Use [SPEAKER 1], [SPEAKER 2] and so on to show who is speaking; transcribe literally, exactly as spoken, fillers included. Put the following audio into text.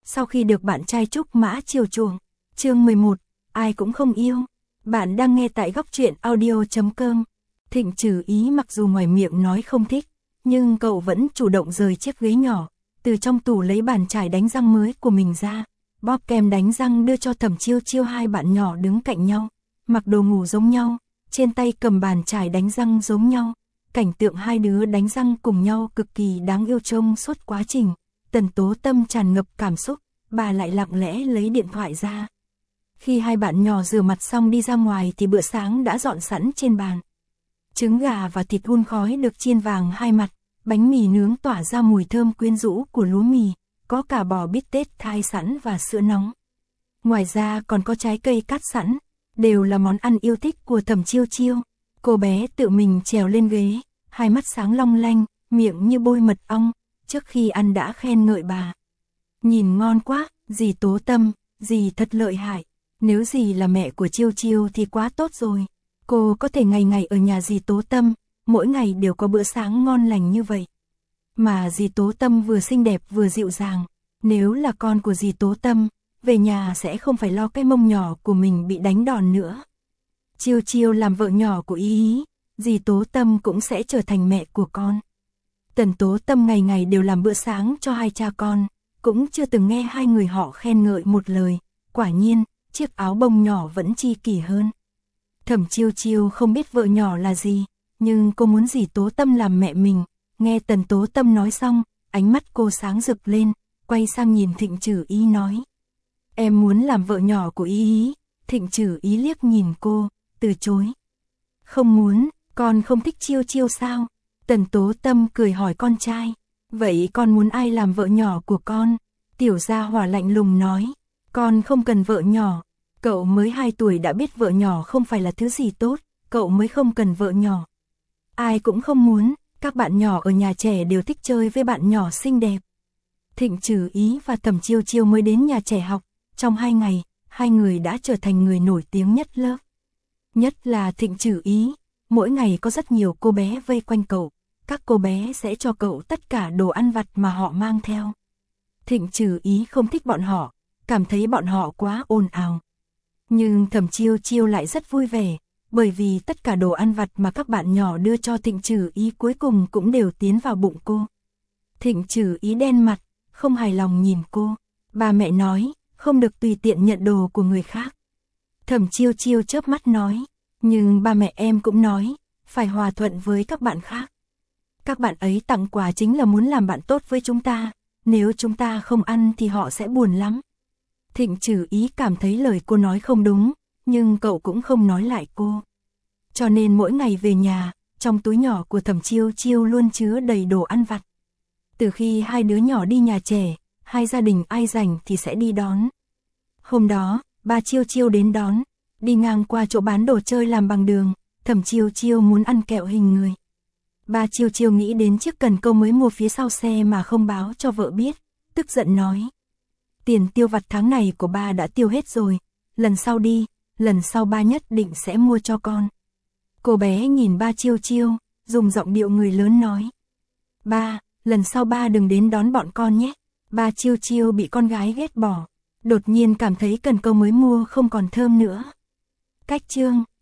[SPEAKER 1] sau khi được bạn trai Trúc Mã chiều chuộng. Chương mười một, ai cũng không yêu. Bạn đang nghe tại góc truyện audio chấm com. Thịnh Trừ Ý mặc dù ngoài miệng nói không thích, nhưng cậu vẫn chủ động rời chiếc ghế nhỏ, từ trong tủ lấy bàn chải đánh răng mới của mình ra, bóp kem đánh răng đưa cho Thẩm Chiêu Chiêu. Hai bạn nhỏ đứng cạnh nhau, mặc đồ ngủ giống nhau, trên tay cầm bàn chải đánh răng giống nhau. Cảnh tượng hai đứa đánh răng cùng nhau cực kỳ đáng yêu. Trông suốt quá trình, Tần Tố Tâm tràn ngập cảm xúc, bà lại lặng lẽ lấy điện thoại ra. Khi hai bạn nhỏ rửa mặt xong đi ra ngoài thì bữa sáng đã dọn sẵn trên bàn. Trứng gà và thịt hun khói được chiên vàng hai mặt, bánh mì nướng tỏa ra mùi thơm quyến rũ của lúa mì, có cả bò bít tết thái sẵn và sữa nóng. Ngoài ra còn có trái cây cắt sẵn, đều là món ăn yêu thích của Thẩm Chiêu Chiêu. Cô bé tự mình trèo lên ghế, hai mắt sáng long lanh, miệng như bôi mật ong, trước khi ăn đã khen ngợi bà. Nhìn ngon quá, dì Tố Tâm, dì thật lợi hại, nếu dì là mẹ của Chiêu Chiêu thì quá tốt rồi. Cô có thể ngày ngày ở nhà dì Tố Tâm, mỗi ngày đều có bữa sáng ngon lành như vậy. Mà dì Tố Tâm vừa xinh đẹp vừa dịu dàng, nếu là con của dì Tố Tâm, về nhà sẽ không phải lo cái mông nhỏ của mình bị đánh đòn nữa. Chiêu Chiêu làm vợ nhỏ của Ý Ý, dì Tố Tâm cũng sẽ trở thành mẹ của con. Tần Tố Tâm ngày ngày đều làm bữa sáng cho hai cha con, cũng chưa từng nghe hai người họ khen ngợi một lời. Quả nhiên, chiếc áo bông nhỏ vẫn chi kỷ hơn. Thẩm Chiêu Chiêu không biết vợ nhỏ là gì, nhưng cô muốn dì Tố Tâm làm mẹ mình. Nghe Tần Tố Tâm nói xong, ánh mắt cô sáng rực lên, quay sang nhìn Thịnh Trừ Ý nói: em muốn làm vợ nhỏ của Ý Ý. Thịnh Trừ Ý liếc nhìn cô, từ chối. Không muốn, con không thích Chiêu Chiêu sao? Tần Tố Tâm cười hỏi con trai. Vậy con muốn ai làm vợ nhỏ của con? Tiểu Gia Hỏa lạnh lùng nói. Con không cần vợ nhỏ. Cậu mới hai tuổi đã biết vợ nhỏ không phải là thứ gì tốt, cậu mới không cần vợ nhỏ. Ai cũng không muốn, các bạn nhỏ ở nhà trẻ đều thích chơi với bạn nhỏ xinh đẹp. Thịnh Trừ Ý và Thẩm Chiêu Chiêu mới đến nhà trẻ học, trong hai ngày, hai người đã trở thành người nổi tiếng nhất lớp. Nhất là Thịnh Trừ Ý, mỗi ngày có rất nhiều cô bé vây quanh cậu, các cô bé sẽ cho cậu tất cả đồ ăn vặt mà họ mang theo. Thịnh Trừ Ý không thích bọn họ, cảm thấy bọn họ quá ồn ào. Nhưng Thẩm Chiêu Chiêu lại rất vui vẻ, bởi vì tất cả đồ ăn vặt mà các bạn nhỏ đưa cho Thịnh Trừ Ý cuối cùng cũng đều tiến vào bụng cô. Thịnh Trừ Ý đen mặt, không hài lòng nhìn cô. Ba mẹ nói, không được tùy tiện nhận đồ của người khác. Thẩm Chiêu Chiêu chớp mắt nói, nhưng ba mẹ em cũng nói, phải hòa thuận với các bạn khác. Các bạn ấy tặng quà chính là muốn làm bạn tốt với chúng ta, nếu chúng ta không ăn thì họ sẽ buồn lắm. Thịnh Trừ Ý cảm thấy lời cô nói không đúng, nhưng cậu cũng không nói lại cô. Cho nên mỗi ngày về nhà, trong túi nhỏ của Thẩm Chiêu Chiêu luôn chứa đầy đồ ăn vặt. Từ khi hai đứa nhỏ đi nhà trẻ, hai gia đình ai rảnh thì sẽ đi đón. Hôm đó, ba Chiêu Chiêu đến đón, đi ngang qua chỗ bán đồ chơi làm bằng đường, Thẩm Chiêu Chiêu muốn ăn kẹo hình người. Ba Chiêu Chiêu nghĩ đến chiếc cần câu mới mua phía sau xe mà không báo cho vợ biết, tức giận nói. Tiền tiêu vặt tháng này của ba đã tiêu hết rồi, lần sau đi, lần sau ba nhất định sẽ mua cho con. Cô bé nhìn ba Chiêu Chiêu, dùng giọng điệu người lớn nói. Ba, lần sau ba đừng đến đón bọn con nhé. Ba Chiêu Chiêu bị con gái ghét bỏ, đột nhiên cảm thấy cần câu mới mua không còn thơm nữa. Cách chương